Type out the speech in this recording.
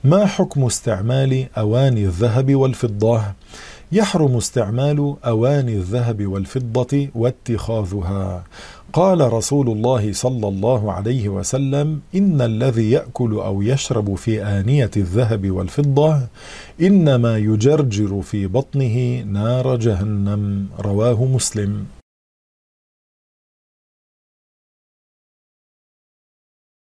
ما حكم استعمال أواني الذهب والفضة؟ يحرم استعمال أواني الذهب والفضة واتخاذها. قال رسول الله صلى الله عليه وسلم: إن الذي يأكل أو يشرب في آنية الذهب والفضة إنما يجرجر في بطنه نار جهنم. رواه مسلم.